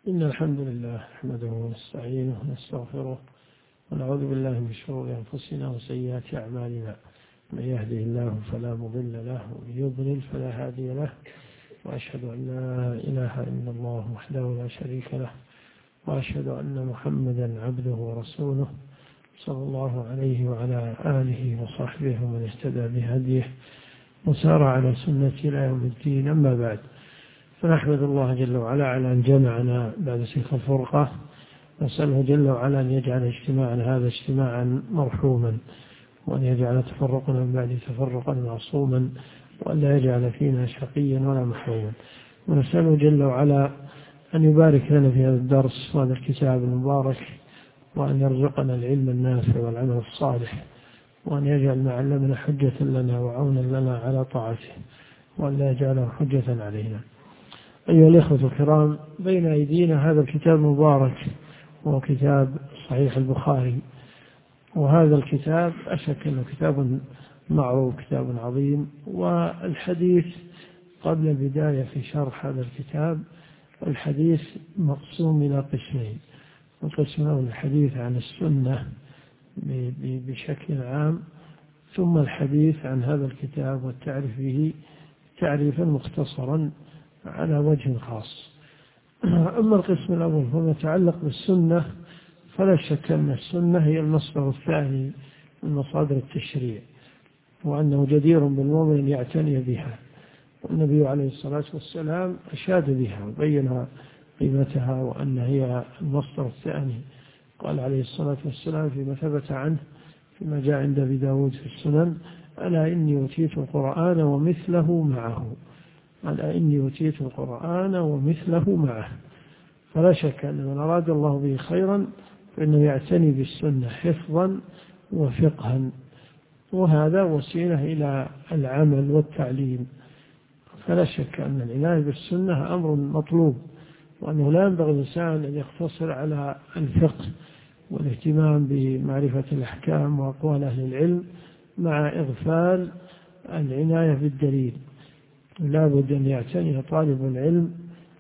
إن الحمد لله نحمده ونستعينه ونستغفره ونعوذ بالله من شرور أنفسنا وسيئات أعمالنا. من يهده الله فلا مضل له ومن يضلل فلا هادي له، وأشهد أن لا إله إلا الله وحده لا شريك له، وأشهد أن محمدا عبده ورسوله صلى الله عليه وعلى آله وصحبه ومن اهتدى بهديه وسار على سنته إلى يوم الدين. أما بعد، فنحمد الله جل وعلا على أن جمعنا بعد تلك الفرقة، نسأله جل وعلا أن يجعل اجتماعنا هذا اجتماعا مرحوما، وأن يجعل تفرقنا من بعد تفرقا معصوما، وأن لا يجعل فينا شقيا ولا محروما. ونسأله جل وعلا أن يبارك لنا في هذا الدرس وهذا الكتاب المبارك، وأن يرزقنا العلم النافع والعمل الصالح، وأن يجعل ما علمنا حجة لنا وعونا لنا على طاعته، وأن لا يجعله حجة علينا. أيها الإخوة الكرام، بين أيدينا هذا الكتاب المبارك وهو كتاب صحيح البخاري، وهذا الكتاب أشك أنه كتاب معروف، كتاب عظيم. والحديث قبل البداية في شرح هذا الكتاب، الحديث مقسوم إلى قسمين. القسم الأول الحديث عن السنة بشكل عام، ثم الحديث عن هذا الكتاب والتعريف به تعريفا مختصرا على وجه خاص. أما القسم الأول فيما يتعلق بالسنة، فلا شك أن السنة هي المصدر الثاني من مصادر التشريع، وأنه جدير بالمؤمن أن يعتني بها. والنبي عليه الصلاة والسلام أشاد بها وبين قيمتها، وأن هي المصدر الثاني. قال عليه الصلاة والسلام فيما ثبت عنه فيما جاء عند أبي داود في السنن: ألا إني أوتيت القرآن ومثله معه. ألا إني أوتيت القرآن ومثله معه. فلا شك أن من أراد الله به خيرا فإنه يعتني بالسنة حفظا وفقها، وهذا وسيلة إلى العمل والتعليم. فلا شك أن العناية بالسنة أمر مطلوب، وأنه لا ينبغي الإنسان أن يقتصر على الفقه والاهتمام بمعرفة الأحكام وأقوال أهل العلم مع إغفال العناية بالدليل. لا بد أن يعتني طالب العلم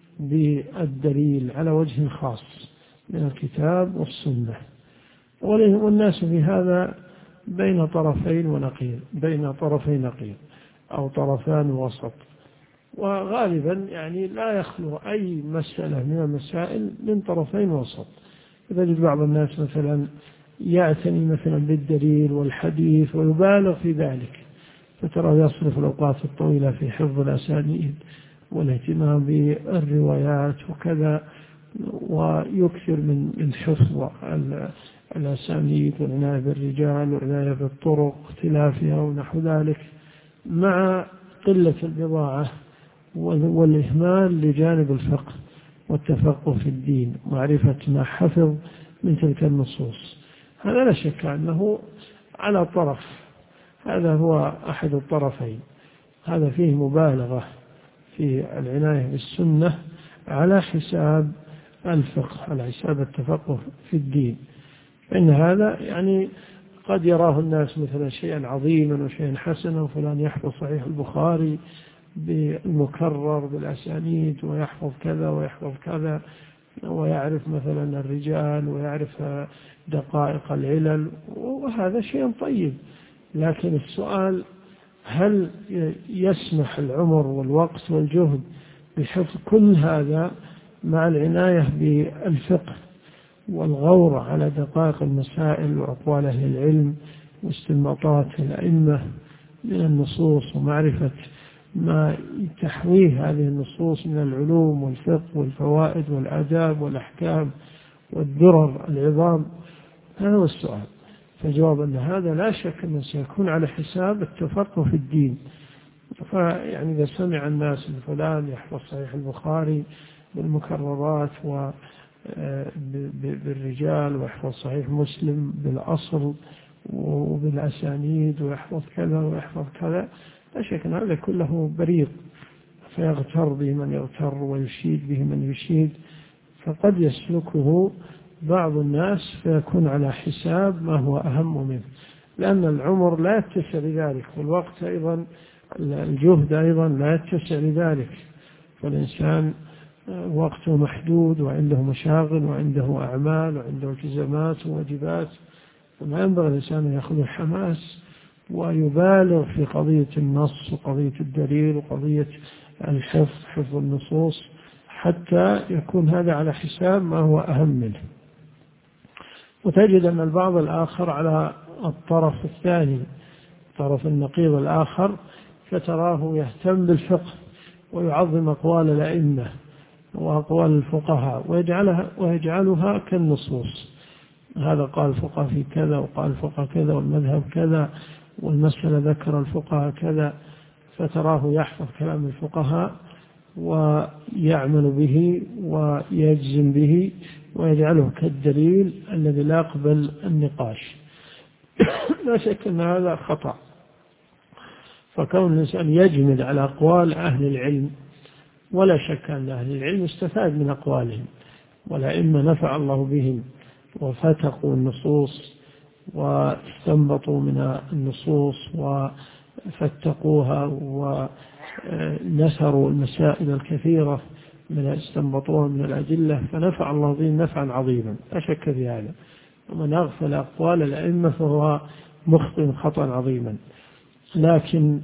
بالدليل على وجه خاص من الكتاب والسنة. والناس في هذا بين طرفين ونقيض، بين طرفي نقيض أو طرفان وسط. وغالبا لا يخلو أي مسألة من المسائل من طرفين وسط. تجد بعض الناس مثلا يعتني مثلا بالدليل والحديث ويبالغ في ذلك، فترى يصرف الأوقات الطويلة في حفظ الأسانيد والاهتمام بالروايات وكذا، ويكثر من حفظ الأسانيد والعناية بالرجال والعناية بالطرق واختلافها ونحو ذلك، مع قلة البضاعة والإهمال لجانب الفقه والتفقه في الدين، معرفة ما حفظ من تلك النصوص. هذا لا شك أنه على طرف، هذا هو أحد الطرفين. هذا فيه مبالغة في العناية بالسنة على حساب الفقه، على حساب التفقه في الدين. فإن هذا قد يراه الناس مثلا شيئا عظيما وشيئا حسنا، وفلان يحفظ صحيح البخاري بالمكرر بالأسانيد ويحفظ كذا ويحفظ كذا، ويعرف مثلا الرجال ويعرف دقائق العلل، وهذا شيء طيب. لكن السؤال: هل يسمح العمر والوقت والجهد بحفظ كل هذا مع العناية بالفقه والغور على دقائق المسائل وأقوال أهل العلم واستنباطات الأئمة من النصوص، ومعرفة ما تحويه هذه النصوص من العلوم والفقه والفوائد والآداب والأحكام والدرر العظام؟ هذا هو السؤال. فجواب أن هذا لا شك أنه سيكون على حساب التفقه في الدين. إذا سمع الناس أن فلان يحفظ صحيح البخاري بالمكررات وبالرجال، ويحفظ صحيح مسلم بالأصل وبالأسانيد، ويحفظ كذا ويحفظ كذا، لا شك أن هذا كله بريق، فيغتر به من يغتر ويشيد به من يشيد، فقد يسلكه بعض الناس فيكون على حساب ما هو أهم منه، لأن العمر لا يتسع لذلك، والوقت أيضا الجهد أيضا لا يتسع لذلك. فالإنسان وقته محدود وعنده مشاغل وعنده أعمال وعنده التزامات وواجبات، فما ينبغي الإنسان أن يأخذ الحماس ويبالغ في قضية النص وقضية الدليل وقضية حفظ النصوص، حتى يكون هذا على حساب ما هو أهم منه. وتجد أن البعض الآخر على الطرف الثاني، طرف النقيض الآخر، فتراه يهتم بالفقه ويعظم أقوال الأئمة وأقوال الفقهاء ويجعلها كالنصوص، هذا قال الفقهاء في كذا وقال الفقهاء كذا والمذهب كذا والمسألة ذكر الفقهاء كذا، فتراه يحفظ كلام الفقهاء ويعمل به ويجزم به ويجعله كالدليل الذي لا يقبل النقاش. لا شك أن هذا خطأ. فكون الإنسان يجمد على أقوال أهل العلم، ولا شك أن أهل العلم استفاد من أقوالهم، والأئمة نفع الله بهم وفتقوا النصوص واستنبطوا من النصوص وفتقوها ونثروا المسائل الكثيرة من استنبطوها من الأدلة، فنفع الله بهم نفعا عظيما، لا شك في هذا. ومن أغفل أقوال الأئمة فهو مخطئ خطأ عظيما. لكن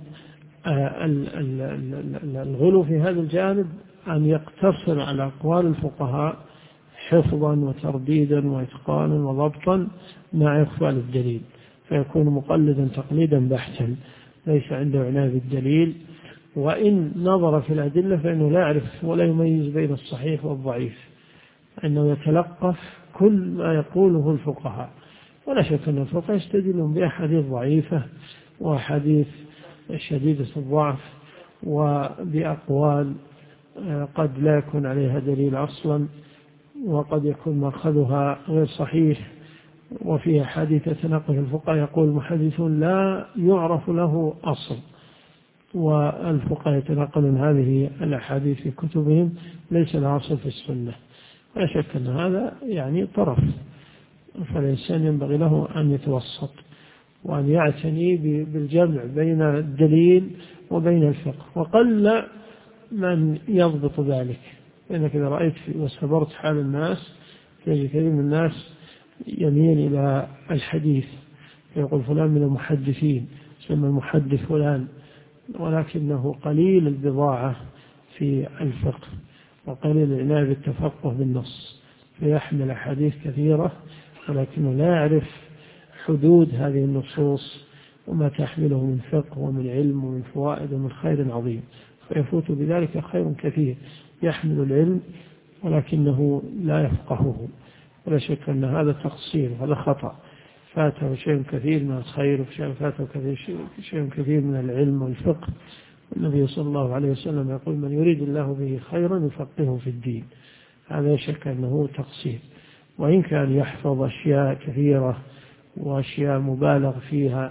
الغلو في هذا الجانب أن يقتصر على أقوال الفقهاء حفظا وترديدا وإتقانا وضبطا مع إخفاء الدليل، فيكون مقلدا تقليدا بحتا ليس عنده عناية بالدليل، وإن نظر في الأدلة فإنه لا يعرف ولا يميز بين الصحيح والضعيف، إنه يتلقف كل ما يقوله الفقهاء. ولا شك أن الفقهاء يستدلون بأحاديث ضعيفة وأحاديث شديدة الضعف وبأقوال قد لا يكون عليها دليل أصلا، وقد يكون مأخذها غير صحيح، وفيها حديث تناقض الفقهاء يقول المحدثون لا يعرف له أصل، والفقهاء يتناقلون هذه الأحاديث في كتبهم ليس لها أصل في السنة. لا شك أن هذا يعني طرف، فالإنسان ينبغي له أن يتوسط وأن يعتني بالجمع بين الدليل وبين الفقه، وقل من يضبط ذلك. لأنك إذا رأيت واستبرت حال الناس تجد كثير من الناس يميل إلى الحديث، يقول فلان من المحدثين، يسمى المحدث فلان، ولكنه قليل البضاعة في الفقه وقليل العناية بالتفقه بالنص، فيحمل أحاديث كثيرة ولكنه لا يعرف حدود هذه النصوص وما تحمله من فقه ومن علم ومن فوائد ومن خير عظيم، فيفوت بذلك خير كثير، يحمل العلم ولكنه لا يفقهه. ولا شك أن هذا تقصير، هذا خطأ، فاته شيء كثير من الخير وفاته شيء كثير من العلم والفقه. النبي صلى الله عليه وسلم يقول من يريد الله به خيرا يفقهه في الدين، هذا شك أنه تقصير. وإن كان يحفظ أشياء كثيرة وأشياء مبالغ فيها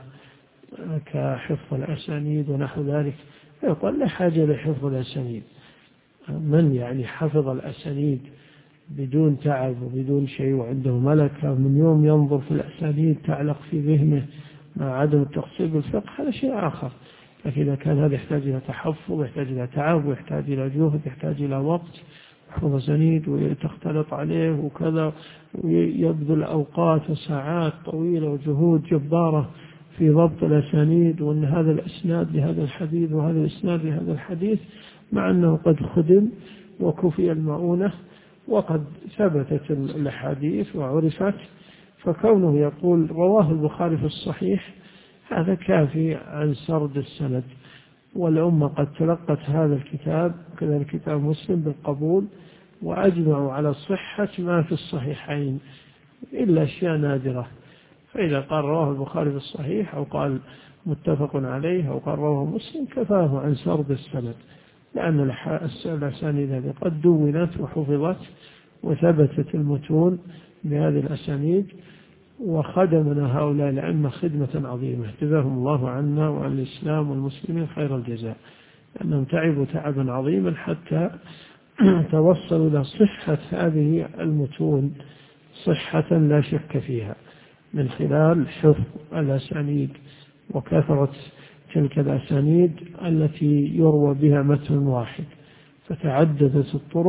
كحفظ الأسانيد ونحو ذلك، فيقول لا حاجة لحفظ الأسانيد. من يعني حفظ الأسانيد بدون تعب وبدون شيء وعنده ملكة من يوم ينظر في الأسانيد تعلق في ذهنه مع عدم التقصير بالفقه، هذا شيء آخر. لكن إذا كان هذا يحتاج إلى تحفظ، يحتاج إلى تعب، ويحتاج إلى جهد، يحتاج إلى وقت، يحفظ أسانيد وتختلط عليه وكذا، ويبذل أوقات وساعات طويلة وجهود جبارة في ضبط الأسانيد، وأن هذا الإسناد لهذا الحديث وهذا الإسناد لهذا الحديث، مع أنه قد خدم وكفي المؤونة وقد ثبتت الأحاديث وعرفت، فكونه يقول رواه البخاري في الصحيح هذا كافي عن سرد السند. والأمة قد تلقت هذا الكتاب كذلك كتاب مسلم بالقبول، وأجمعوا على صحة ما في الصحيحين إلا أشياء نادرة. فإذا قال رواه البخاري في الصحيح أو قال متفق عليه أو قال رواه مسلم كفاه عن سرد السند، لأن الأسانيد هذه قد دونت وحفظت وثبتت المتون بهذه الأسانيد، وخدمنا هؤلاء الأئمة خدمة عظيمة جزاهم الله عنا وعن الإسلام والمسلمين خير الجزاء، لأنهم تعبوا تعبا عظيما حتى توصلوا إلى صحة هذه المتون صحة لا شك فيها، من خلال حفظ الأسانيد وكثرة تلك الأسانيد التي يروى بها متن واحد، فتعددت الطرق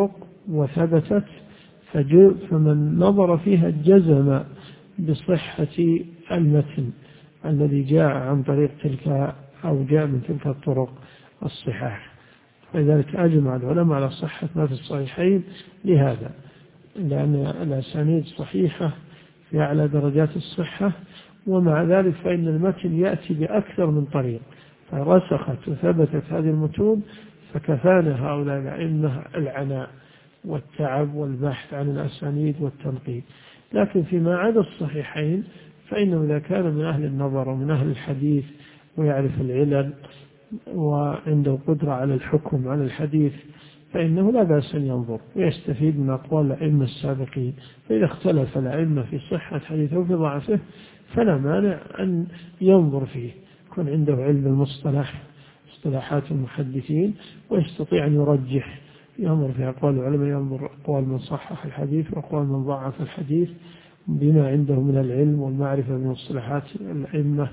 وثبتت فمن نظر فيها جزم بصحة المتن الذي جاء عن طريق تلك أو جاء من تلك الطرق الصحاح. فلذلك أجمع العلماء على صحة ما في الصحيحين لهذا، لأن الأسانيد صحيحة في أعلى درجات الصحة، ومع ذلك فإن المتن يأتي بأكثر من طريق، فرسخت وثبتت هذه المتون فكفانا هؤلاء الأئمة العناء والتعب والبحث عن الأسانيد والتنقيب. لكن فيما عدا الصحيحين فإنه إذا كان من أهل النظر ومن أهل الحديث ويعرف العلل وعنده قدرة على الحكم على الحديث فإنه لا بأس أن ينظر ويستفيد من أقوال الأئمة السابقين. فإذا اختلف الأئمة في صحة حديثه وفي ضعفه فلا مانع أن ينظر فيه، يكون عنده علم المصطلح اصطلاحات المحدثين ويستطيع أن يرجح، ينظر في أقوال العلماء، ينظر أقوال من صحح الحديث وأقوال من ضعف الحديث بما عنده من العلم والمعرفة بمصطلحات الأئمة،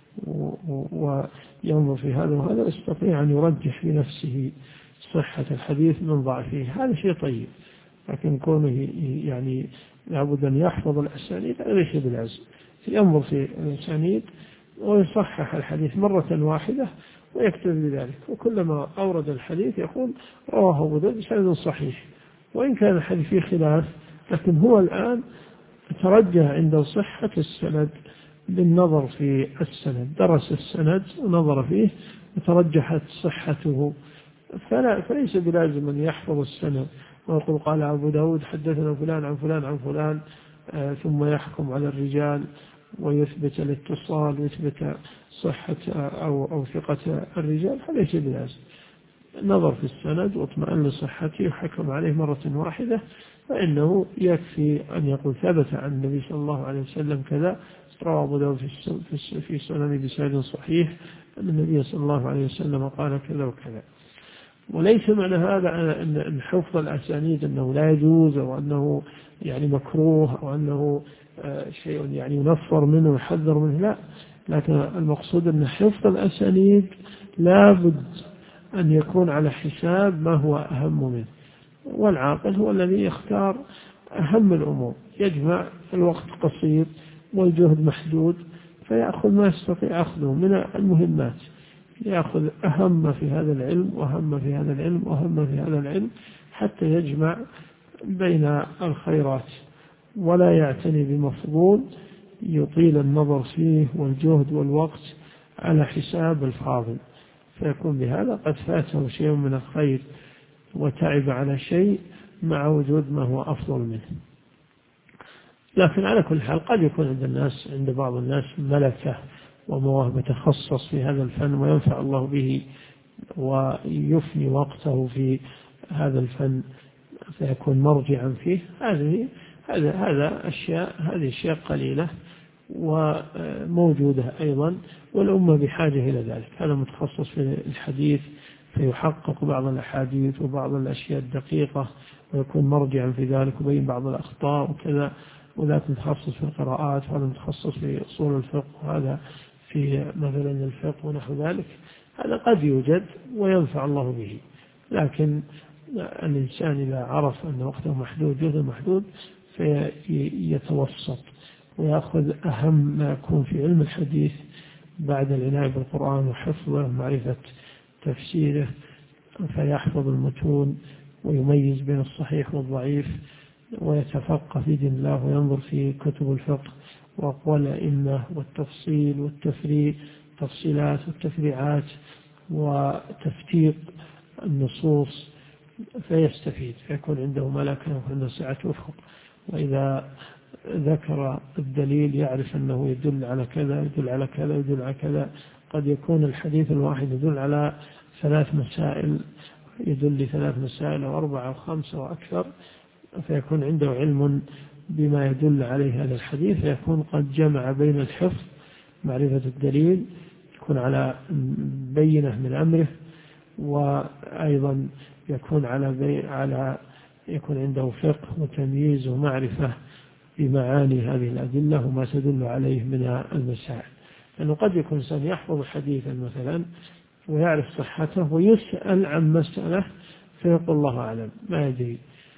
وينظر في هذا وهذا، يستطيع أن يرجح بنفسه صحة الحديث من ضعفه. هذا شيء طيب. لكن كونه يعني لابد أن يحفظ الأسانيد هذا ليس بالعزم، ينظر في الأسانيد ويصحح الحديث مرة واحدة ويكتب بذلك، وكلما أورد الحديث يقول رواه أبو داود بسند صحيح، وإن كان الحديث فيه خلاف لكن هو الآن ترجح عنده صحة السند بالنظر في السند، درس السند ونظر فيه وترجحت صحته، فليس بلازم أن يحفظ السند ويقول قال أبو داود حدثنا فلان عن فلان عن فلان ثم يحكم على الرجال ويثبت الاتصال ويثبت صحة أو ثقة الرجال، فليس بلازم. نظر في السند واطمأن لصحته وحكم عليه مرة واحدة، فإنه يكفي أن يقول ثبت عن النبي صلى الله عليه وسلم كذا، رواه أبو داود في سنن بسند صحيح أن النبي صلى الله عليه وسلم قال كذا وكذا. وليس معنى هذا أن حفظ الأسانيد أنه لا يجوز أو أنه يعني مكروه أو أنه شيء يعني ينفر منه ويحذر منه، لا. لكن المقصود أن حفظ الأسانيد لابد أن يكون على حساب ما هو أهم منه، والعاقل هو الذي يختار أهم الأمور، يجمع الوقت قصير والجهد محدود فيأخذ ما يستطيع أخذه من المهمات، يأخذ أهم في هذا العلم وأهم في هذا العلم وأهم في هذا العلم حتى يجمع بين الخيرات، ولا يعتني بمفضول يطيل النظر فيه والجهد والوقت على حساب الفاضل، فيكون بهذا قد فاته شيء من الخير وتعب على شيء مع وجود ما هو أفضل منه. لكن على كل حال قد يكون عند بعض الناس ملكة ومواهب تخصص في هذا الفن وينفع الله به ويفني وقته في هذا الفن فيكون مرجعا فيه، هذه أشياء قليلة وموجودة أيضا، والأمة بحاجة إلى ذلك. هذا متخصص في الحديث فيحقق بعض الأحاديث وبعض الأشياء الدقيقة ويكون مرجعا في ذلك وبين بعض الأخطاء وكذا، وذاك متخصص في القراءات وهذا متخصص في أصول الفقه وهذا في مثلا الفقه ونحو ذلك. هذا قد يوجد وينفع الله به، لكن الإنسان إذا عرف أن وقته محدود جهده محدود فيتوسط ويأخذ أهم ما يكون في علم الحديث بعد العناية بالقرآن وحفظه ومعرفة تفسيره، فيحفظ المتون ويميز بين الصحيح والضعيف ويتفقه في دين الله وينظر في كتب الفقه وأقوال الأئمة والتفصيل والتفريع، التفصيلات والتفريعات وتفتيق النصوص، فيستفيد فيكون عنده ملكة وعنده سعة أفق. وإذا ذكر الدليل يعرف أنه يدل على كذا يدل على كذا يدل على كذا. قد يكون الحديث الواحد يدل على 3 مسائل، يدل ل3 مسائل أو 4 أو 5 وأكثر، فيكون عنده علم بما يدل عليه هذا الحديث، فيكون قد جمع بين الحفظ معرفة الدليل، يكون على بينة من أمره، وأيضا يكون يكون عنده فقه وتمييز ومعرفة بمعاني هذه الأدلة وما تدل عليه من المسائل. لأنه قد يكون إنسان يحفظ حديثا مثلا ويعرف صحته ويسأل عن مسألة فيقول الله أعلم ما يدري،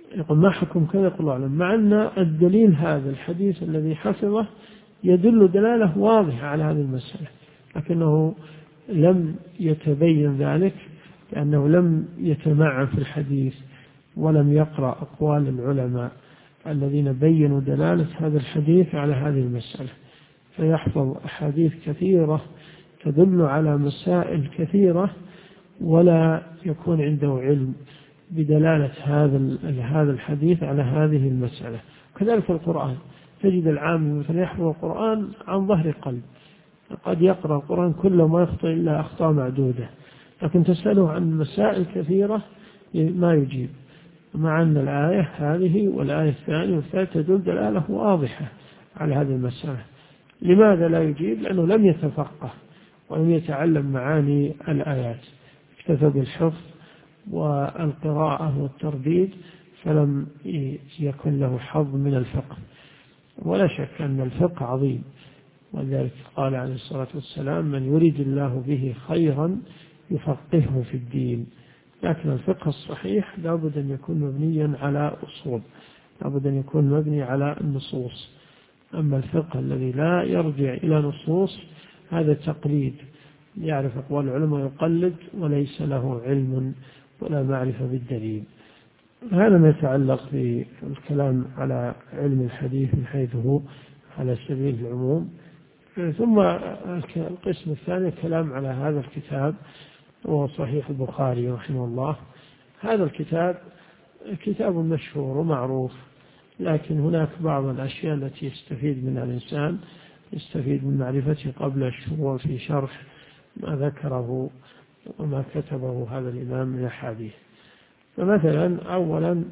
يقول ما حكم كذا، يقول الله أعلم، مع أن الدليل هذا الحديث الذي حفظه يدل دلالة واضحة على هذه المسألة، لكنه لم يتبين ذلك لأنه لم يتمعن في الحديث ولم يقرأ أقوال العلماء الذين بينوا دلالة هذا الحديث على هذه المسألة، فيحفظ أحاديث كثيرة تدل على مسائل كثيرة ولا يكون عنده علم بدلالة هذا الحديث على هذه المسألة. كذلك القرآن، تجد العام مثلا يحفظ القرآن عن ظهر قلب، قد يقرأ القرآن كله ما يخطئ إلا أخطاء معدودة، لكن تسأله عن مسائل كثيرة ما يجيب، مع أن الآية هذه والآية الثانية والثالثة تدل دلالة واضحة على هذه المسألة. لماذا لا يجيب؟ لأنه لم يتفقه ولم يتعلم معاني الآيات، اكتفى بالحفظ والقراءة والترديد، فلم يكن له حظ من الفقه. ولا شك أن الفقه عظيم، ولذلك قال عليه الصلاة والسلام من يريد الله به خيرا يفقهه في الدين. لكن الفقه الصحيح لابد أن يكون مبنيا على أصول، لابد أن يكون مبني على النصوص. أما الفقه الذي لا يرجع إلى نصوص هذا تقليد، يعرف أقوال العلماء يقلد وليس له علم ولا معرفة بالدليل. هذا ما يتعلق بالكلام على علم الحديث من حيث هو على سبيل العموم. ثم القسم الثاني الكلام على هذا الكتاب وهو صحيح البخاري رحمه الله. هذا الكتاب كتاب مشهور ومعروف، لكن هناك بعض الأشياء التي يستفيد منها الإنسان، يستفيد من معرفته قبل الشروع في شرح ما ذكره وما كتبه هذا الإمام من الحديث. فمثلا أولا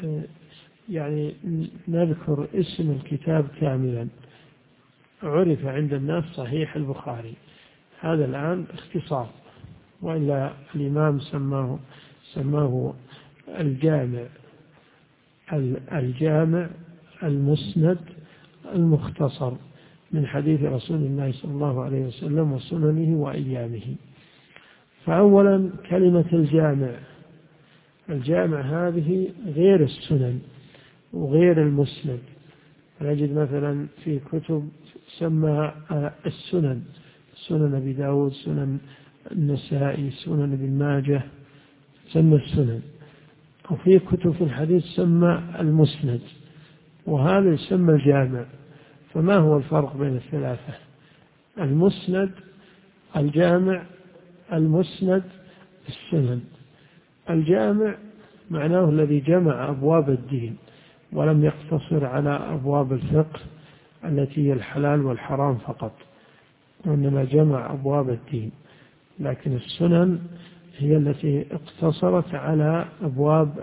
يعني نذكر اسم الكتاب كاملا. عرف عند الناس صحيح البخاري، هذا الآن اختصار، وإلا الإمام سماه الجامع المسند المختصر من حديث رسول الله صلى الله عليه وسلم وسننه وأيامه. فأولا كلمة الجامع هذه غير السنن وغير المسند. نجد مثلا في كتب سمى السنن، سنن أبي داود، سنن النسائي، سنن ابن ماجه، سمى السنن. وفي كتب في الحديث سمى المسند، وهذا يسمى الجامع. فما هو الفرق بين الثلاثة؟ المسند الجامع، المسند السنن. الجامع معناه الذي جمع أبواب الدين ولم يقتصر على أبواب الفقه التي هي الحلال والحرام فقط، وإنما جمع أبواب الدين. لكن السنن هي التي اقتصرت على أبواب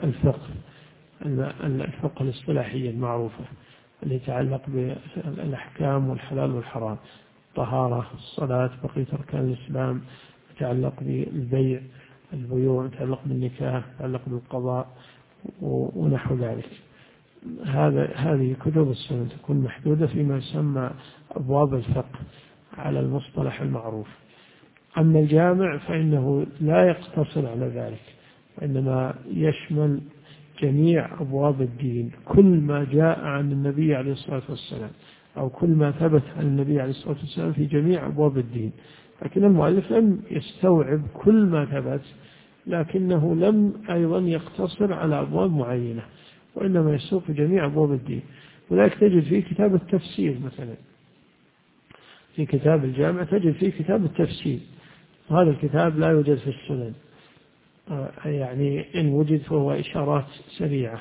الفقه الاصطلاحية المعروفة اللي يتعلق بالأحكام والحلال والحرام، الطهارة، الصلاة، بقية أركان الإسلام، يتعلق بالبيع، البيوع، يتعلق بالنكاح، يتعلق بالقضاء ونحو ذلك. هذه كتب السنن تكون محدودة فيما يسمى أبواب الفقه على المصطلح المعروف. أما الجامع فإنه لا يقتصر على ذلك، وإنما يشمل جميع أبواب الدين، كل ما جاء عن النبي عليه الصلاة والسلام أو كل ما ثبت عن النبي عليه الصلاة والسلام في جميع أبواب الدين. لكن المؤلف لم يستوعب كل ما ثبت، لكنه لم أيضا يقتصر على أبواب معينة، وإنما يسوق في جميع أبواب الدين. ولذلك تجد في كتاب التفسير مثلا، في كتاب الجامع تجد في كتاب التفسير، وهذا الكتاب لا يوجد في السنن، يعني إن وجد فهو إشارات سريعة.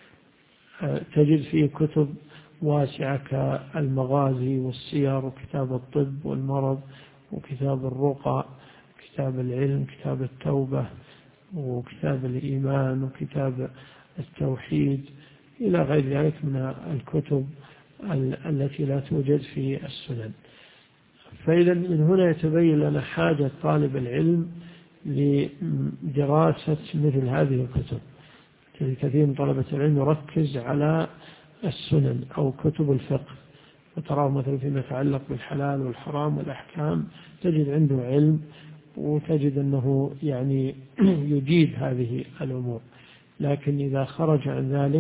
تجد فيه كتب واسعة كالمغازي والسير وكتاب الطب والمرض وكتاب الرقى، كتاب العلم، كتاب التوبة، وكتاب الإيمان، وكتاب التوحيد، إلى غير ذلك من الكتب التي لا توجد في السنن. فإذا من هنا يتبين لنا حاجة طالب العلم لدراسة مثل هذه الكتب. كثير من طلبة العلم يركز على السنن أو كتب الفقه، وتراه مثلا فيما يتعلق بالحلال والحرام والأحكام تجد عنده علم، وتجد أنه يعني يجيد هذه الأمور. لكن إذا خرج عن ذلك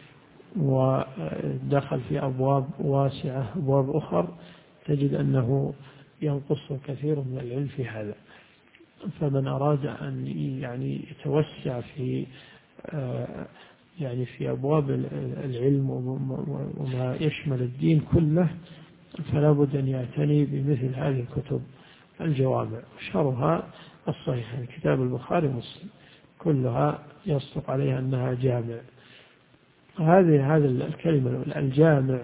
ودخل في أبواب واسعة أبواب أخر تجد أنه ينقص كثير من العلم في هذا. فمن أراد أن يتوسع في في أبواب العلم وما يشمل الدين كله فلا بد أن يعتني بمثل هذه الكتب الجوامع، شرها الصحيح كتاب البخاري ومسلم كلها يصدق عليها أنها جامع. هذه الكلمة الجامع.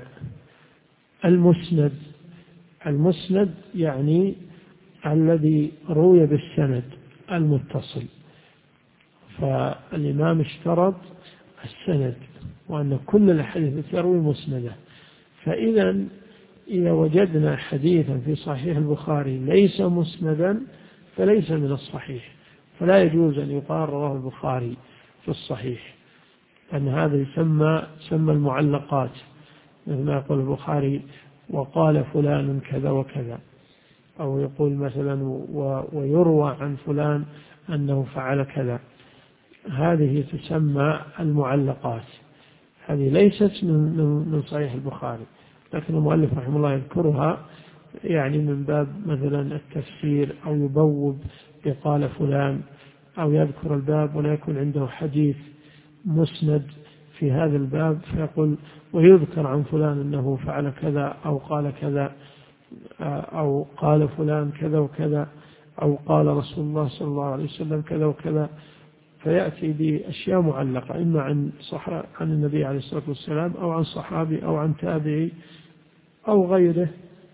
المسند يعني الذي روي بالسند المتصل، فالإمام اشترط السند وأن كل الحديث يروي مسنده. فإذا وجدنا حديثا في صحيح البخاري ليس مسندا فليس من الصحيح، فلا يجوز أن يقال رواه البخاري في الصحيح، أن هذا يسمى المعلقات، مثل ما يقول البخاري وقال فلان كذا وكذا، أو يقول مثلا ويروى عن فلان أنه فعل كذا. هذه تسمى المعلقات، هذه ليست من صحيح البخاري، لكن المؤلف رحمه الله يذكرها من باب مثلا التفسير، أو يبوب بقال فلان، أو يذكر الباب ولا يكون عنده حديث مسند في هذا الباب فيقول ويذكر عن فلان أنه فعل كذا أو قال كذا، أو قال فلان كذا وكذا، أو قال رسول الله صلى الله عليه وسلم كذا وكذا، فيأتي بأشياء معلقة إما عن النبي عليه الصلاة والسلام أو عن صحابي أو عن تابعي أو غيره،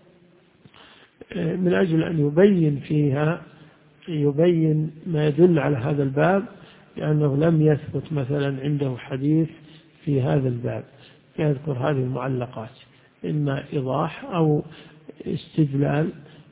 من أجل أن يبين فيها ما يدل على هذا الباب، لأنه لم يثبت مثلا عنده حديث في هذا الباب، يذكر هذه المعلقات إما إيضاح أو استدلال،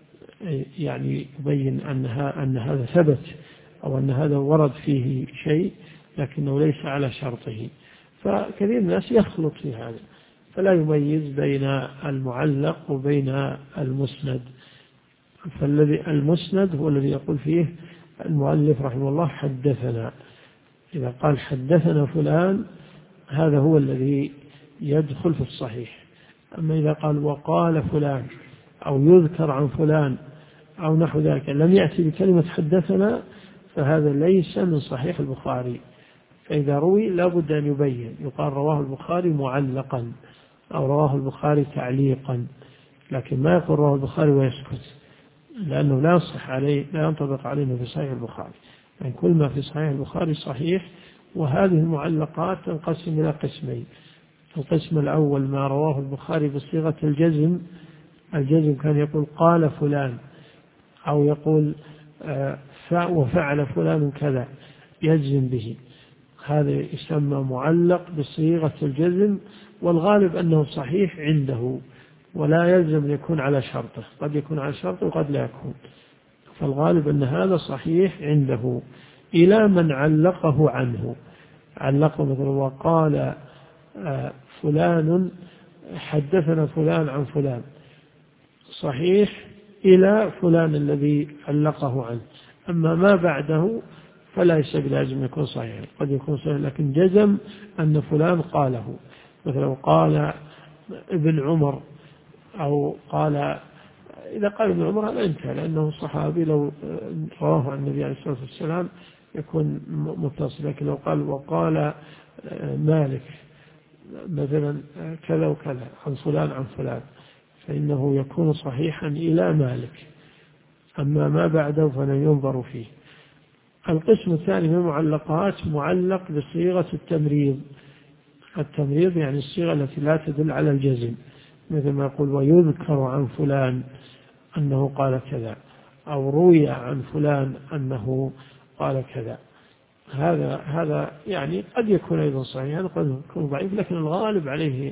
يبين أن هذا ثبت أو أن هذا ورد فيه شيء لكنه ليس على شرطه. فكثير من الناس يخلط في هذا فلا يميز بين المعلق وبين المسند. فالذي المسند هو الذي يقول فيه المؤلف رحمه الله حدثنا، إذا قال حدثنا فلان هذا هو الذي يدخل في الصحيح. أما إذا قال وقال فلان أو يذكر عن فلان أو نحو ذلك لم يأتي بكلمة حدثنا فهذا ليس من صحيح البخاري. فإذا روي لا بد أن يبين، يقال رواه البخاري معلقا أو رواه البخاري تعليقا، لكن ما يقول رواه البخاري ويسكت، لأنه لا يصح عليه، لا ينطبق عليه في صحيح البخاري. يعني كل ما في صحيح البخاري صحيح. وهذه المعلقات تنقسم إلى قسمين. القسم الأول ما رواه البخاري بصيغة الجزم كان يقول قال فلان، أو يقول وفعل فلان كذا يجزم به، هذا يسمى معلق بصيغة الجزم، والغالب أنه صحيح عنده ولا يلزم أن يكون على شرطه، قد يكون على شرطه وقد لا يكون، فالغالب أن هذا صحيح عنده. إلى من علقه عنه، علقه مثلا وقال فلان حدثنا فلان عن فلان، صحيح إلى فلان الذي علقه عنه. أما ما بعده فليس بلازم يكون صحيح، قد يكون صحيح لكن جزم أن فلان قاله، مثلا قال ابن عمر، أو قال، إذا قال ابن عمر هذا انتهى لأنه صحابي، لو رواه عن النبي عليه الصلاة والسلام يكون متصل. لكن لو قال وقال مالك مثلا كذا وكذا عن فلان فإنه يكون صحيحا إلى مالك. أما ما بعده فلا ينظر فيه. القسم الثاني من المعلقات معلق بصيغة التمريض. التمريض يعني الصيغة التي لا تدل على الجزم، مثل ما يقول ويذكر عن فلان أنه قال كذا، أو روي عن فلان أنه قال كذا. هذا قد يكون أيضا صحيح، قد يكون ضعيف، لكن الغالب عليه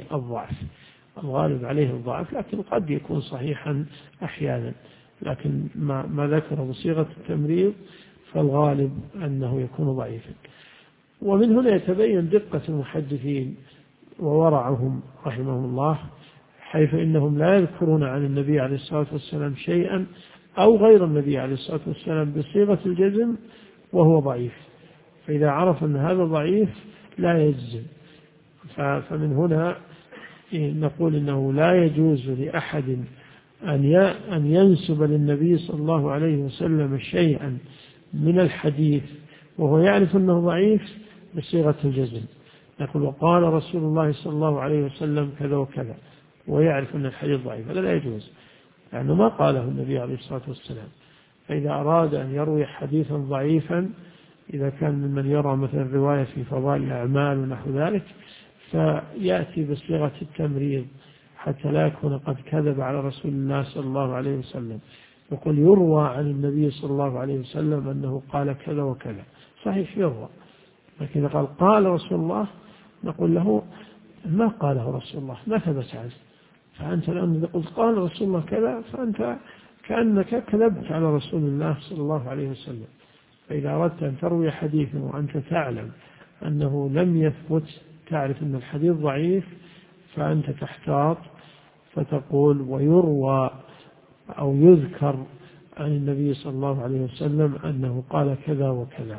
الضعف، لكن قد يكون صحيحا أحيانا. لكن ما ذكر بصيغة التمريض فالغالب أنه يكون ضعيفا. ومن هنا يتبين دقة المحدثين وورعهم رحمهم الله، حيث إنهم لا يذكرون عن النبي عليه الصلاة والسلام شيئا أو غير النبي عليه الصلاة والسلام بصيغة الجزم وهو ضعيف، فإذا عرف أن هذا ضعيف لا يجزم. فمن هنا نقول إنه لا يجوز لأحد أن ينسب للنبي صلى الله عليه وسلم شيئا من الحديث وهو يعرف أنه ضعيف بصيغة الجزم. يقول وقال رسول الله صلى الله عليه وسلم كذا وكذا ويعرف أن الحديث ضعيف، هذا لا يجوز لأنه ما قاله النبي عليه الصلاة والسلام. فإذا أراد أن يروي حديثا ضعيفا إذا كان ممن يرى مثلا رواية في فضائل الأعمال ونحو ذلك فيأتي بصيغة التمريض حتى لا يكون قد كذب على رسول الله صلى الله عليه وسلم، يقول يروى عن النبي صلى الله عليه وسلم أنه قال كذا وكذا، صحيح يروى، لكن إذا قال رسول الله نقول له ما قاله رسول الله، ما ثبت عنه. فأنت الآن إذا قلت قال رسول الله كذا فأنت كأنك كذبت على رسول الله صلى الله عليه وسلم. فإذا أردت أن تروي حديثا وأنت تعلم أنه لم يثبت، تعرف أن الحديث ضعيف، فأنت تحتاط فتقول ويروى أو يذكر عن النبي صلى الله عليه وسلم أنه قال كذا وكذا.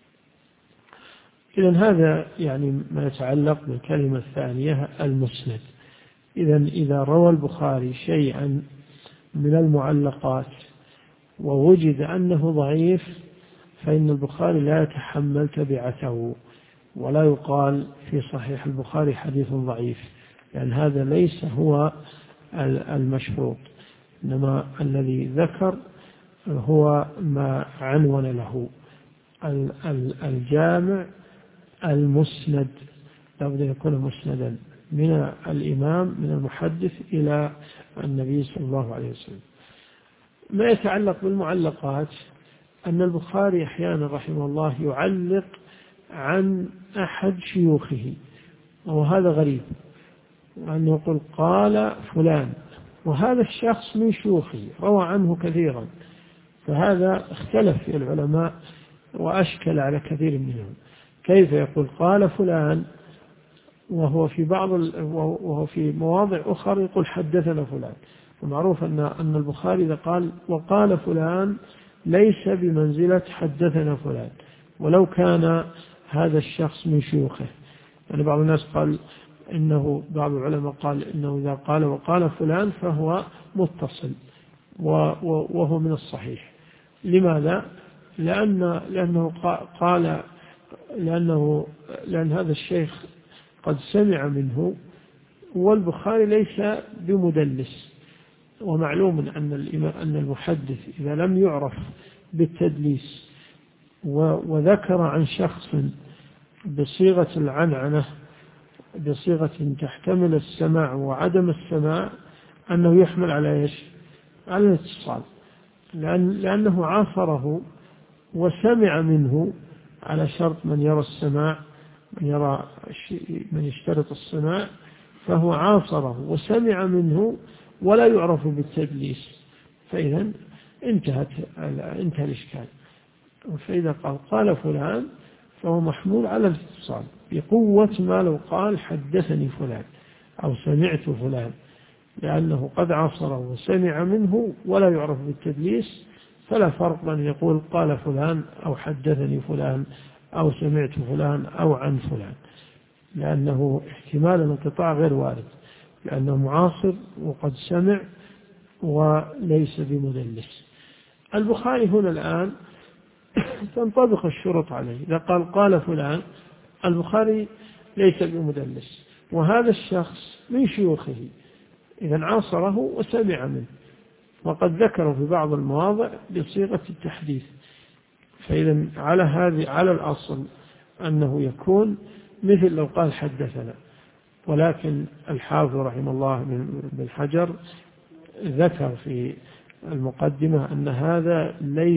إذن هذا يعني ما يتعلق بالكلمة الثانية المسند. إذا روى البخاري شيئا من المعلقات ووجد أنه ضعيف فإن البخاري لا يتحمل تبعته ولا يقال في صحيح البخاري حديث ضعيف، لأن هذا ليس هو المشروط، إنما الذي ذكر هو ما عنون له الجامع المسند، لابد أن يكون مسندا من الإمام من المحدث إلى النبي صلى الله عليه وسلم. ما يتعلق بالمعلقات أن البخاري أحيانا رحمه الله يعلق عن أحد شيوخه، وهذا غريب، وأنه يقول قال فلان وهذا الشخص من شيوخه روى عنه كثيرا، فهذا اختلف في العلماء وأشكل على كثير منهم. كيف يقول قال فلان وهو في مواضع أخرى يقول حدثنا فلان؟ ومعروف أن البخاري إذا قال وقال فلان ليس بمنزلة حدثنا فلان ولو كان هذا الشخص من شيوخه. يعني بعض الناس قال إنه، بعض العلماء قال إنه إذا قال وقال فلان فهو متصل وهو من الصحيح. لماذا؟ لأن هذا الشيخ قد سمع منه، والبخاري ليس بمدلس، ومعلوم أن المحدث إذا لم يعرف بالتدليس وذكر عن شخص بصيغة العنعنة بصيغة تحتمل السماع وعدم السماع أنه يحمل على إيش؟ على الاتصال، لأنه عاصره وسمع منه على شرط من يرى السماع، من يشترط السماع، فهو عاصره وسمع منه ولا يعرف بالتدليس، فإذا انتهى الإشكال. فإذا قال فلان فهو محمول على الاتصال بقوة ما لو قال حدثني فلان أو سمعت فلان، لأنه قد عاصره وسمع منه ولا يعرف بالتدليس، فلا فرق بين يقول قال فلان أو حدثني فلان أو سمعت فلان أو عن فلان، لأنه احتمال الانقطاع غير وارد، لأنه معاصر وقد سمع وليس بمدلس. البخاري هنا الآن تنطبق الشروط عليه. إذا قال فلان، البخاري ليس بمدلس وهذا الشخص من شيوخه، إذا عاصره وسمع منه، وقد ذكره في بعض المواضع بصيغة التحديث. فإذا على الأصل أنه يكون مثل لو قال حدثنا، ولكن الحافظ رحمه الله بن حجر ذكر في المقدمة أن هذا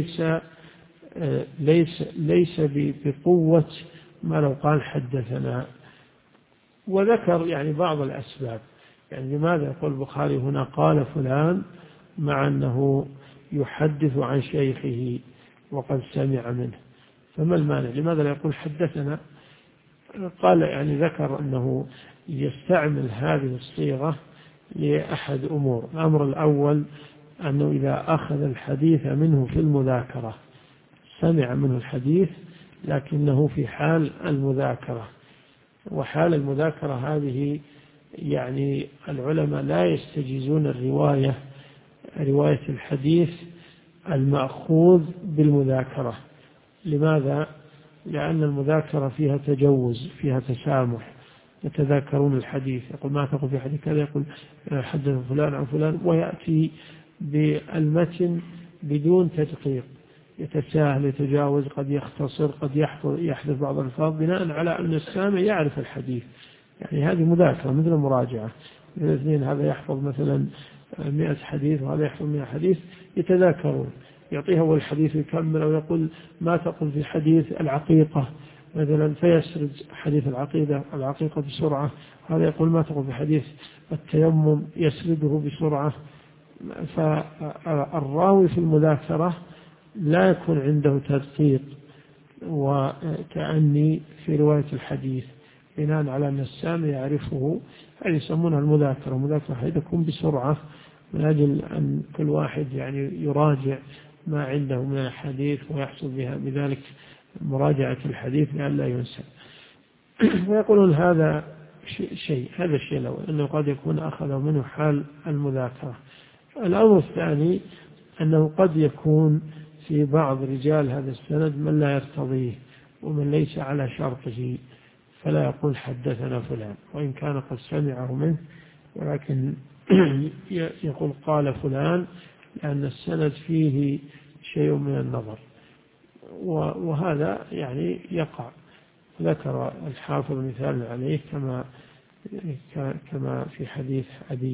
ليس بقوة ما لو قال حدثنا، وذكر يعني بعض الأسباب. يعني لماذا يقول البخاري هنا قال فلان مع أنه يحدث عن شيخه وقد سمع منه؟ فما المانع؟ لماذا لا يقول حدثنا؟ قال يعني ذكر أنه يستعمل هذه الصيغة لأحد أمور. الأمر الأول أنه إذا أخذ الحديث منه في المذاكرة، سمع منه الحديث لكنه في حال المذاكرة. وحال المذاكرة هذه يعني العلماء لا يستجيزون رواية الحديث المأخوذ بالمذاكرة. لماذا؟ لأن المذاكرة فيها تجوز، فيها تسامح، يتذاكرون الحديث، يقول ما تقول في حديث كذا، يقول حدث فلان عن فلان، ويأتي بالمتن بدون تدقيق، يتساهل، يتجاوز، قد يختصر، قد يحذف بعض الألفاظ بناء على أن السامع يعرف الحديث. يعني هذه مذاكرة مثل المراجعة، الاثنين هذا يحفظ مثلا 100 حديث وهذا يحفظ 100 حديث، يتذاكرون، يعطيه أول الحديث ويكمل، أو يقول ما تقول في حديث العقيقة مثلا فيسرد حديث العقيقة بسرعة، هذا يقول ما تقول في حديث التيمم يسرده بسرعة. فالراوي في المذاكرة لا يكون عنده تدقيق وتأني في رواية الحديث بناء على أن السامع يعرفه، هذه يسمونها المذاكرة. المذاكرة حيث تكون بسرعة من أجل أن كل واحد يعني يراجع ما عنده من الحديث ويحصل بها بذلك مراجعة الحديث لئلا ينسى. ويقولون هذا هذا الشيء الأول أنه قد يكون أخذ منه حال المذاكرة. الأمر الثاني أنه قد يكون في بعض رجال هذا السند من لا يرتضيه ومن ليس على شرطه، فلا يقول حدثنا فلان وإن كان قد سمعه منه، ولكن يقول قال فلان لأن السند فيه شيء من النظر، وهذا يعني يقع. ذكر الحافظ مثال عليه كما في حديث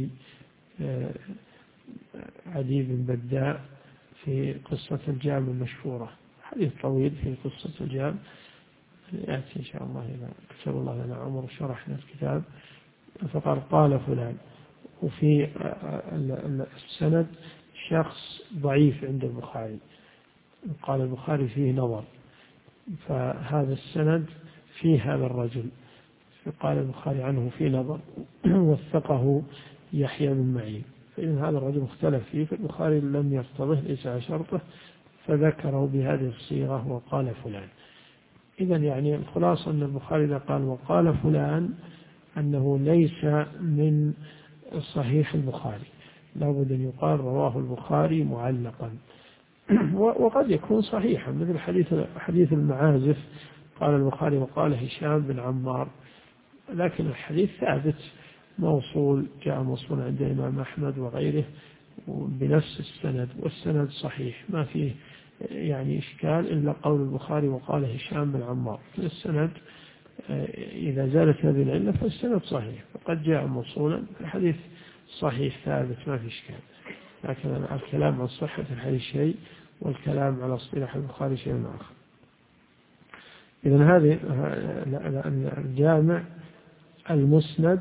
عدي بن بداء في قصة الجام المشهورة، حديث طويل في قصة الجام يأتي إن شاء الله إذا كتب الله لنا عمر شرحنا الكتاب. فقال فلان، وفي السند شخص ضعيف عند البخاري، قال البخاري فيه نظر، فهذا السند فيه هذا الرجل، فقال البخاري عنه فيه نظر وثقه يحيى بن معين، فإن هذا الرجل مختلف فيه، فالبخاري لم يرتضه ليس على شرطه فذكره بهذه الصيغة وقال فلان. إذن يعني الخلاصة أن البخاري إذا قال وقال فلان أنه ليس من صحيح البخاري، لابد أن يقال رواه البخاري معلقا. وقد يكون صحيحا مثل حديث المعازف، قال البخاري وقال هشام بن عمار، لكن الحديث ثابت موصول، جاء موصول عند الإمام أحمد وغيره بنفس السند، والسند صحيح ما فيه يعني إشكال إلا قول البخاري وقال هشام بن عمار. السند إذا زالت هذه العلة فالسند صحيح، فقد جاء موصولا الحديث صحيح ثابت ما في إشكال. لكن الكلام عن صحة الحديث شيء، والكلام على اصطلاح البخاري شيء آخر. إذن هذه الجامع المسند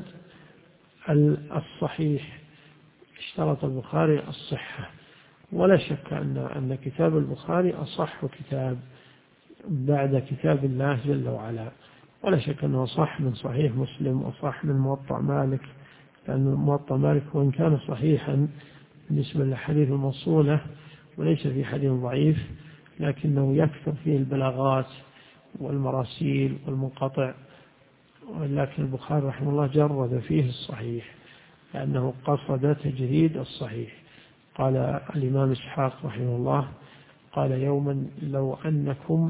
الصحيح اشترط البخاري الصحة، ولا شك أن كتاب البخاري أصح كتاب بعد كتاب الله جل وعلا، ولا شك أنه صح من صحيح مسلم وصح من موطأ مالك، لأن موطأ مالك وإن كان صحيحا بالنسبة للحديث الموصولة وليس في حديث ضعيف، لكنه يكثر فيه البلاغات والمراسيل والمنقطع، ولكن البخاري رحمه الله جرد فيه الصحيح لأنه قصد تجريد الصحيح. قال الإمام إسحاق رحمه الله قال يوما لو أنكم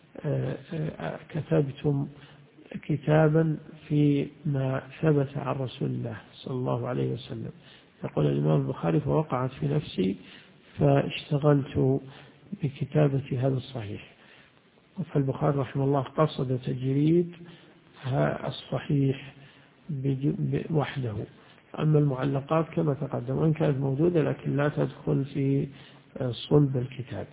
كتبتم كتابا فيما ثبت عن رسول الله صلى الله عليه وسلم، يقول الإمام البخاري فوقعت في نفسي فاشتغلت بكتابة هذا الصحيح. فالبخاري رحمه الله قصد تجريد الصحيح وحده. أما المعلقات كما تقدم وإن كانت موجودة لكن لا تدخل في صلب الكتاب.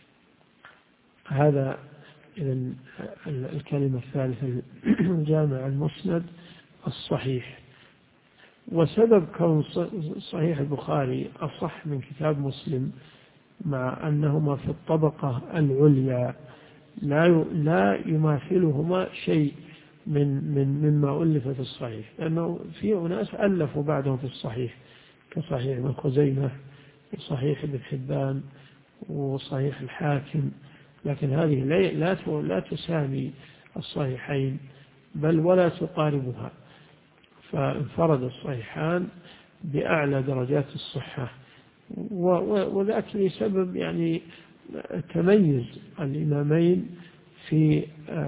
هذا الكلمة الثالثة الجامع المسند الصحيح. وسبب كون صحيح البخاري أصح من كتاب مسلم مع أنهما في الطبقة العليا لا يماثلهما شيء مما ألف في الصحيح، لأنه في أناس ألفوا بعدهم في الصحيح كصحيح ابن خزيمة وصحيح ابن حبان وصحيح الحاكم، لكن هذه لا تسامي الصحيحين بل ولا تقاربها، فانفرد الصحيحان بأعلى درجات الصحة، وذاك لسبب يعني تميز الإمامين في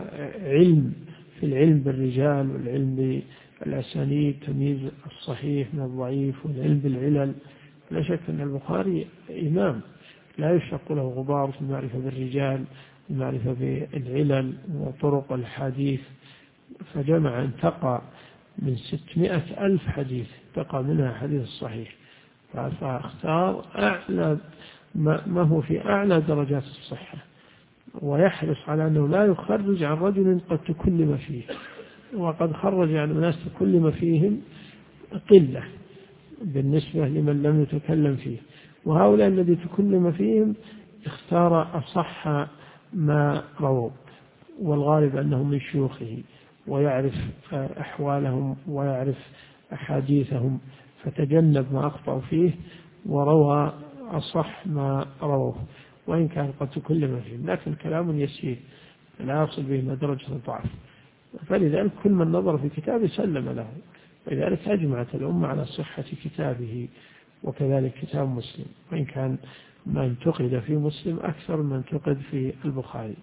العلم بالرجال والعلم بالأسانيد، تمييز الصحيح من الضعيف، والعلم بالعلل. لا شك أن البخاري إمام لا يشق له غبار في المعرفة بالرجال، المعرفة بالعلل وطرق الحديث، فجمع انتقى من 600,000 حديث، انتقى منها حديث الصحيح، فاختار أعلى ما هو في أعلى درجات الصحة، ويحرص على أنه لا يخرج عن رجل قد تكلم فيه، وقد خرج عن الناس تكلم فيهم قلة بالنسبة لمن لم يتكلم فيه، وهؤلاء الذي تكلم فيهم اختار أصح ما رووا، والغالب أنهم من شيوخه، ويعرف أحوالهم ويعرف أحاديثهم، فتجنب ما أخطأوا فيه وروى أصح ما رووه، وإن كان قد تكلم فيه، لكن كلام يسير لا يصل به إلى درجة الضعف، فلذلك كل من نظر في كتابه سلم له، ولذلك أجمعت الأمة على صحة كتابه، وكذلك كتاب مسلم، وإن كان ما انتقد في مسلم أكثر من انتقد في البخاري.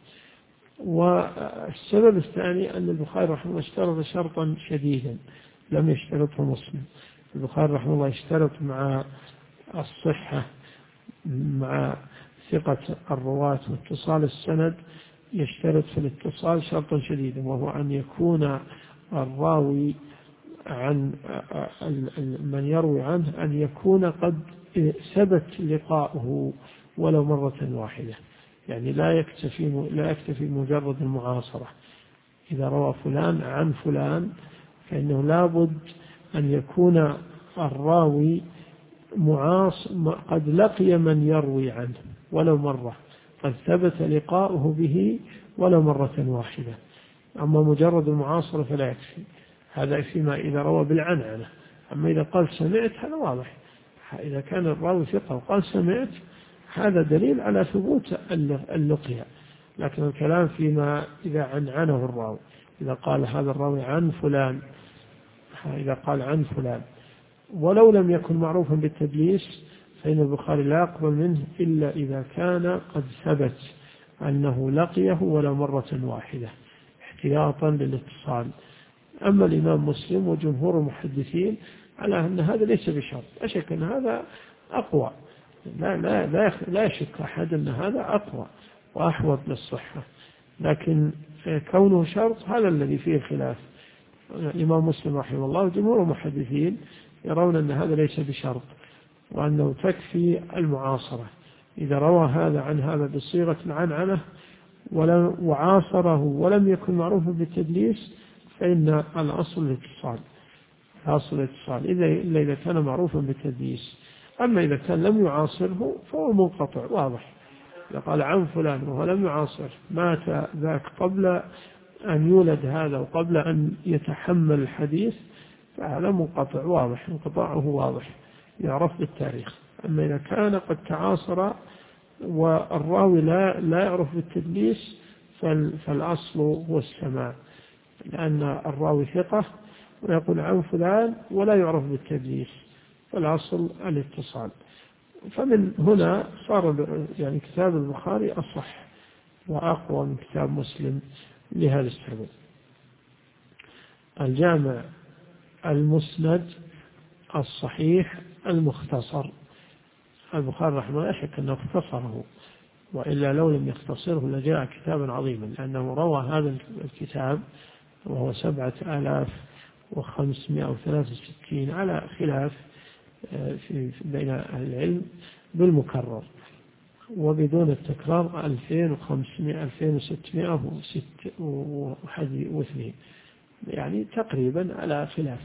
والسبب الثاني أن البخاري رحمه الله اشترط شرطا شديدا لم يشترطه مسلم. البخاري رحمه الله اشترط مع الصحة، مع ثقة الرواة واتصال السند، يشترط في الاتصال شرطا شديدا، وهو أن يكون الراوي عن من يروي عنه أن يكون قد ثبت لقاؤه ولو مرة واحدة، يعني لا يكتفي مجرد المعاصرة. إذا روى فلان عن فلان فإنه لابد أن يكون الراوي قد لقي من يروي عنه ولو مرة، قد ثبت لقاؤه به ولو مرة واحدة. أما مجرد المعاصرة فلا يكفي، هذا فيما إذا روى بالعنعنة. أما إذا قال سمعت هذا واضح، إذا كان الراوي ثقة وقال سمعت هذا دليل على ثبوت اللقيا. لكن الكلام فيما إذا عنعنه الراوي، إذا قال هذا الراوي عن فلان، إذا قال عن فلان ولو لم يكن معروفا بالتدليس، فإن البخاري لا يقبل منه إلا إذا كان قد ثبت أنه لقيه ولو مرة واحدة احتياطا للاتصال. أما الإمام مسلم وجمهور المحدثين على أن هذا ليس بشرط، أشك أن هذا أقوى، لا يشك أحد أن هذا أقوى وأحوط للصحة، لكن كونه شرط هذا الذي فيه الخلاف. الإمام مسلم رحمه الله وجمهور المحدثين يرون أن هذا ليس بشرط، وأنه تكفي المعاصرة. إذا روى هذا عن هذا بصيغة العنعنة وعاصره ولم يكن معروفا بالتدليس فإن الأصل الاتصال، إلا إذا كان معروفا بالتدليس. أما إذا كان لم يعاصره فهو منقطع واضح. إذا قال عن فلان وهو لم يعاصر، مات ذاك قبل أن يولد هذا وقبل أن يتحمل الحديث، فهذا منقطع واضح، انقطاعه واضح يعرف بالتاريخ. أما إذا كان قد تعاصر والراوي لا يعرف بالتدليس فالأصل هو السماع، لأن الراوي ثقة ويقول عن فلان ولا يعرف بالتدليس، فالأصل الاتصال. فمن هنا صار يعني كتاب البخاري أصح وأقوى من كتاب مسلم لهذا السبب. الجامع المسند الصحيح المختصر، البخاري رحمه الله أشك أنه اختصره، وإلا لو لم يختصره لجاء كتابا عظيما، لأنه روى هذا الكتاب وهو 7563 على خلاف بين أهل العلم بالمكرر، وبدون التكرار 2602 يعني تقريبا على خلاف.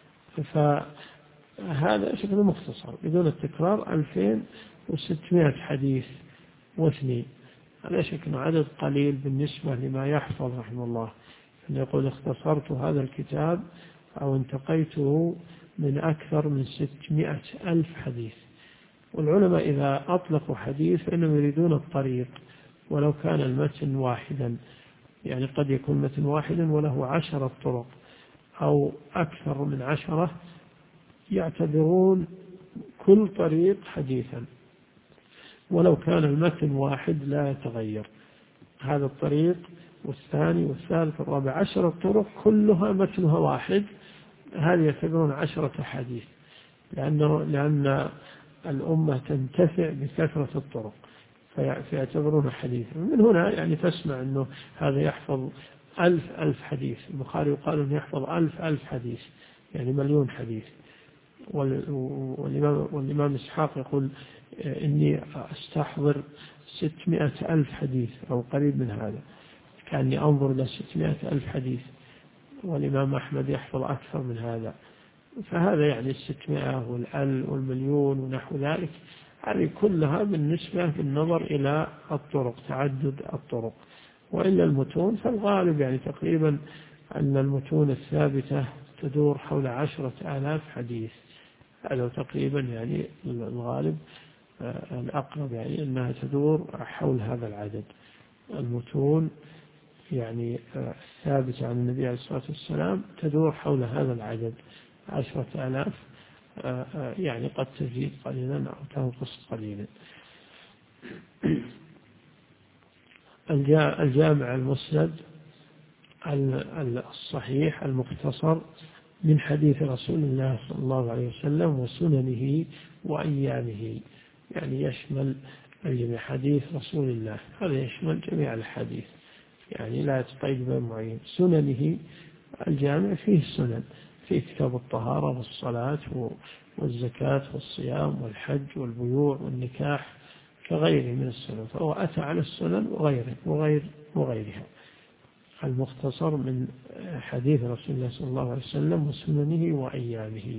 فهذا شكل مختصر بدون التكرار 2600 حديث واثنين، هذا شكل عدد قليل بالنسبة لما يحفظ رحمه الله. أن يقول اختصرت هذا الكتاب أو انتقيته من أكثر من 600,000 حديث. والعلماء إذا أطلقوا حديث فإنهم يريدون الطريق ولو كان المتن واحدا. يعني قد يكون متن واحدا وله 10 طرق أو أكثر من 10، يعتبرون كل طريق حديثا، ولو كان المتن واحد لا يتغير. هذا الطريق والثاني والثالث والرابع، 10 طرق كلها متنها واحد، هذه يعتبرون 10 حديث، لأن الأمة تنتفع بكثرة الطرق فيعتبرون حديثا. من هنا يعني تسمع أنه هذا يحفظ 1000 حديث، البخاري يقال أنه يحفظ 1000 حديث، يعني 1,000,000 حديث. والإمام إسحاق يقول إني أستحضر 600,000 حديث أو قريب من هذا، كأني أنظر إلى 600,000 حديث. والإمام أحمد يحفظ أكثر من هذا. فهذا يعني 600 والألف والمليون ونحو ذلك، هذه كلها بالنسبة بالنظر إلى الطرق، تعدد الطرق. وإلا المتون فالغالب يعني تقريبا أن المتون الثابتة تدور حول 10,000 حديث، هذا تقريبا يعني الغالب الأقرب، يعني أنها تدور حول هذا العدد. المتون يعني الثابتة عن النبي عليه الصلاة والسلام تدور حول هذا العدد 10,000، يعني قد تزيد قليلا أو تنقص قليلا. الجامع المسند الصحيح المختصر من حديث رسول الله صلى الله عليه وسلم وسننه وأيامه، يعني يشمل الجميع. حديث رسول الله هذا يشمل جميع الحديث، يعني لا يتقيد بمعين. سننه الجامع فيه السنن، في كتاب الطهارة والصلاة والزكاة والصيام والحج والبيوع والنكاح كغيره من السنن، فهو أتى على السنن وغيرها. المختصر من حديث رسول الله صلى الله عليه وسلم وسننه وأيامه.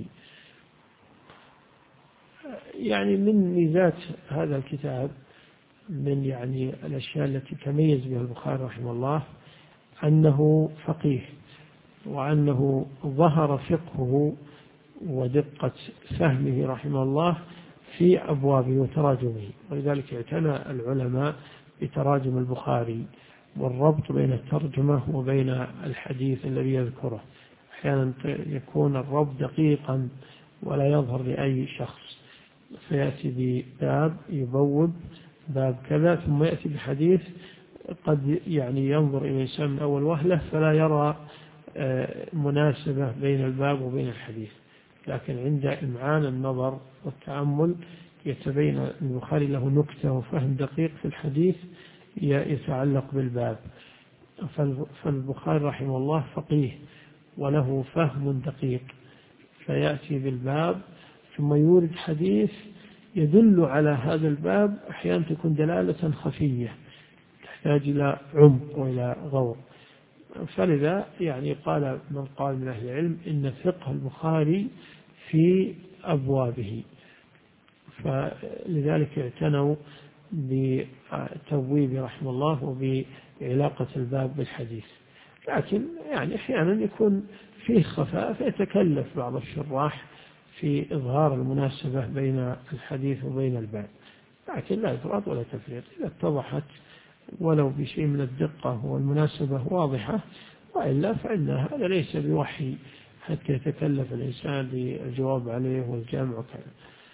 يعني من ميزات هذا الكتاب، من يعني الأشياء التي تميز بها البخاري رحمه الله، أنه فقيه، وأنه ظهر فقهه ودقة فهمه رحمه الله في أبوابه وتراجمه. ولذلك اعتنى العلماء بتراجم البخاري والربط بين الترجمة وبين الحديث الذي يذكره. أحيانا يكون الربط دقيقا ولا يظهر لأي شخص، فيأتي بباب يبوب باب كذا، ثم يأتي بحديث قد يعني ينظر إلى الإنسان من أول وهلة فلا يرى مناسبة بين الباب وبين الحديث، لكن عند إمعان النظر والتأمل يتبين البخاري له نكتة وفهم دقيق في الحديث يتعلق بالباب. فالبخاري رحمه الله فقيه وله فهم دقيق، فيأتي بالباب ثم يورد حديث يدل على هذا الباب، أحيانا تكون دلالة خفية تحتاج إلى عمق وإلى غور. فلذا يعني قال من قال من أهل العلم إن فقه البخاري في أبوابه، فلذلك اعتنوا بتبويب رحمه الله وبعلاقة الباب بالحديث. لكن يعني أحيانا يكون فيه خفاء، فيتكلف بعض الشراح في إظهار المناسبة بين الحديث وبين الباب، لكن لا إفراط ولا تفريط. إذا اتضحت ولو بشيء من الدقة والمناسبة واضحة، وإلا فإن هذا ليس بوحي حتى يتكلف الإنسان بالجواب عليه والجامع وكذا.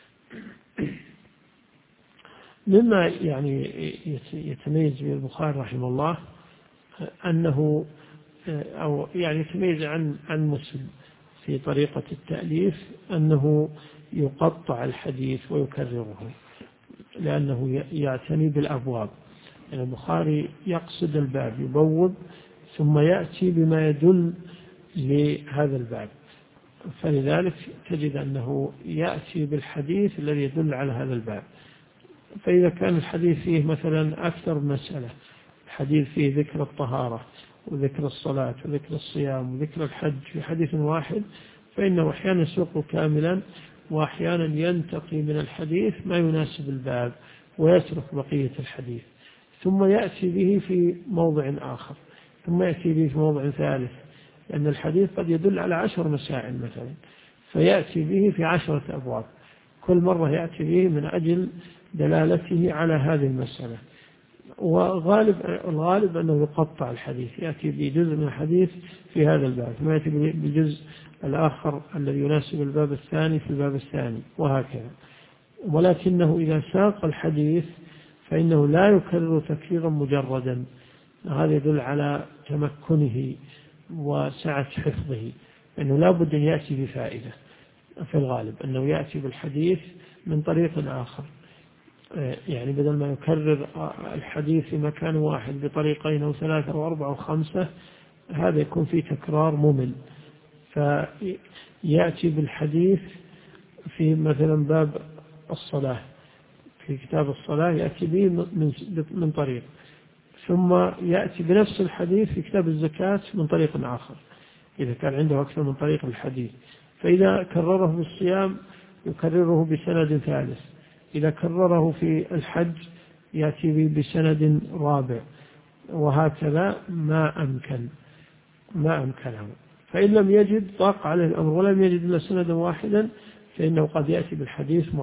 مما يعني يتميز به البخاري رحمه الله أنه أو يعني يتميز عن مسلم في طريقة التأليف، أنه يقطع الحديث ويكرره، لأنه يعتني بالأبواب. يعني البخاري يقصد الباب يبوب ثم يأتي بما يدل لهذا الباب، فلذلك تجد أنه يأتي بالحديث الذي يدل على هذا الباب. فإذا كان الحديث فيه مثلا أكثر مسألة، الحديث فيه ذكر الطهارة وذكر الصلاة وذكر الصيام وذكر الحج في حديث واحد، فإنه أحيانا يسوق كاملا، وأحيانا ينتقي من الحديث ما يناسب الباب ويترك بقية الحديث، ثم يأتي به في موضع آخر، ثم يأتي به في موضع ثالث، لأن الحديث قد يدل على 10 مسائل مثلا، فيأتي به في 10 أبواب، كل مرة يأتي به من أجل دلالته على هذه المسألة. الغالب أنه يقطع الحديث، يأتي بجزء من الحديث في هذا الباب ثم يأتي بالجزء الآخر الذي يناسب الباب الثاني في الباب الثاني وهكذا. ولكنه إذا ساق الحديث فإنه لا يكرر تكريرا مجردا، هذا يدل على تمكنه وسعة حفظه، أنه لا بد أن يأتي بفائدة. في الغالب أنه يأتي بالحديث من طريق آخر، يعني بدل ما يكرر الحديث في مكان واحد بطريقين أو ثلاثة أو أربعة أو خمسة، هذا يكون فيه تكرار ممل، فيأتي بالحديث في مثلا باب الصلاة، في كتاب الصلاة يأتي به من طريق، ثم يأتي بنفس الحديث في كتاب الزكاة من طريق آخر إذا كان عنده أكثر من طريق الحديث. فإذا كرره في الصيام يكرره بسند ثالث، إذا كرره في الحج يأتي به بسند رابع، وهكذا ما أمكنه. فإن لم يجد ضاق عليه الأمر ولم يجد إلا سندا واحدا فإنه قد يأتي بالحديث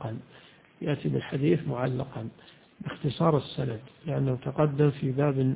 معلقا باختصار السند، لأنه تقدم في باب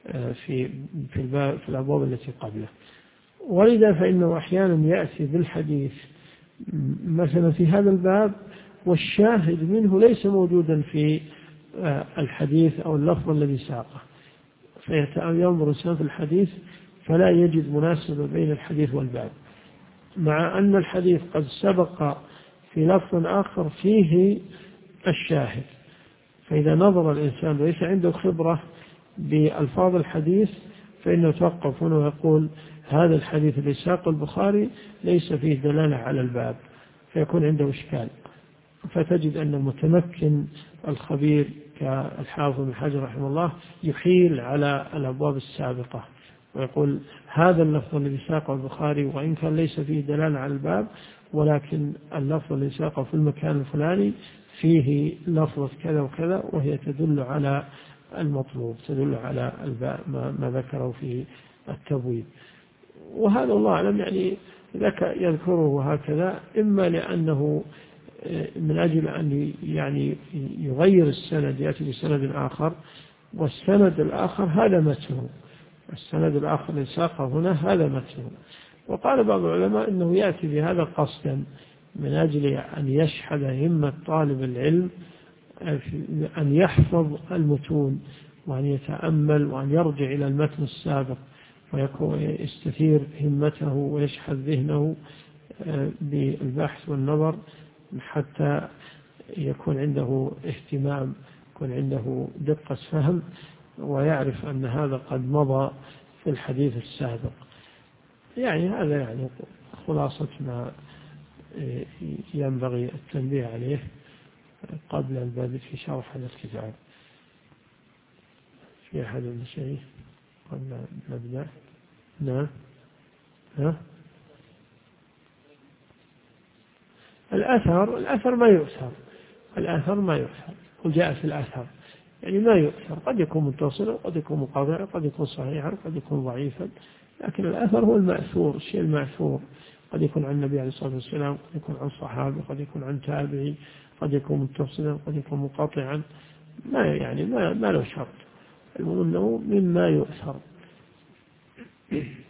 في الأبواب التي قبله. ولذا فإنه أحيانا يأتي بالحديث مثلا في هذا الباب والشاهد منه ليس موجودا في الحديث أو اللفظ الذي ساقه، فينظر الإنسان في الحديث فلا يجد مناسبة بين الحديث والباب، مع أن الحديث قد سبق في لفظ آخر فيه الشاهد. فإذا نظر الإنسان وليس عنده خبرة بألفاظ الحديث فإنه يتوقف هنا ويقول هذا الحديث الذي ساق البخاري ليس فيه دلالة على الباب، فيكون عنده إشكال. فتجد أن المتمكن الخبير كالحافظ بن حجر رحمه الله يحيل على الأبواب السابقة ويقول هذا اللفظ الذي ساقه البخاري وإن كان ليس فيه دلالة على الباب، ولكن اللفظ الذي ساقه في المكان الفلاني فيه لفظة كذا وكذا وهي تدل على المطلوب، تدل على ما ذكره في التبويب. وهذا الله أعلم يعني يذكره هكذا إما لأنه من أجل أن يعني يغير السند يأتي بسند آخر، والسند الآخر هذا متنه، السند الآخر اللي ساقه هنا هذا متنه. وقال بعض العلماء إنه يأتي بهذا قصدا من أجل أن يشحذ همة طالب العلم أن يحفظ المتون وأن يتأمل وأن يرجع إلى المتن السابق ويكون يستثير همته ويشحذ ذهنه بالبحث والنظر حتى يكون عنده اهتمام، يكون عنده دقة فهم، ويعرف أن هذا قد مضى في الحديث السابق. يعني هذا يعني خلاصة ما ينبغي التنبيه عليه قبل البدء في شرح هذا الكتاب. في أحد المشايخ قبل نبدأ؟ نعم. الأثر ما يؤثر، وجاء في الأثر يعني ما يؤثر، قد يكون متصلا قد يكون مقاطعا قد يكون صحيحا قد يكون ضعيفا، لكن الأثر هو المأثور، الشيء المأثور قد يكون عن النبي عليه الصلاة والسلام، قد يكون عن صحابي، قد يكون عن تابعي، قد يكون متصلا قد يكون مقاطعا، ما له شرط، المهم أنه مما يؤثر.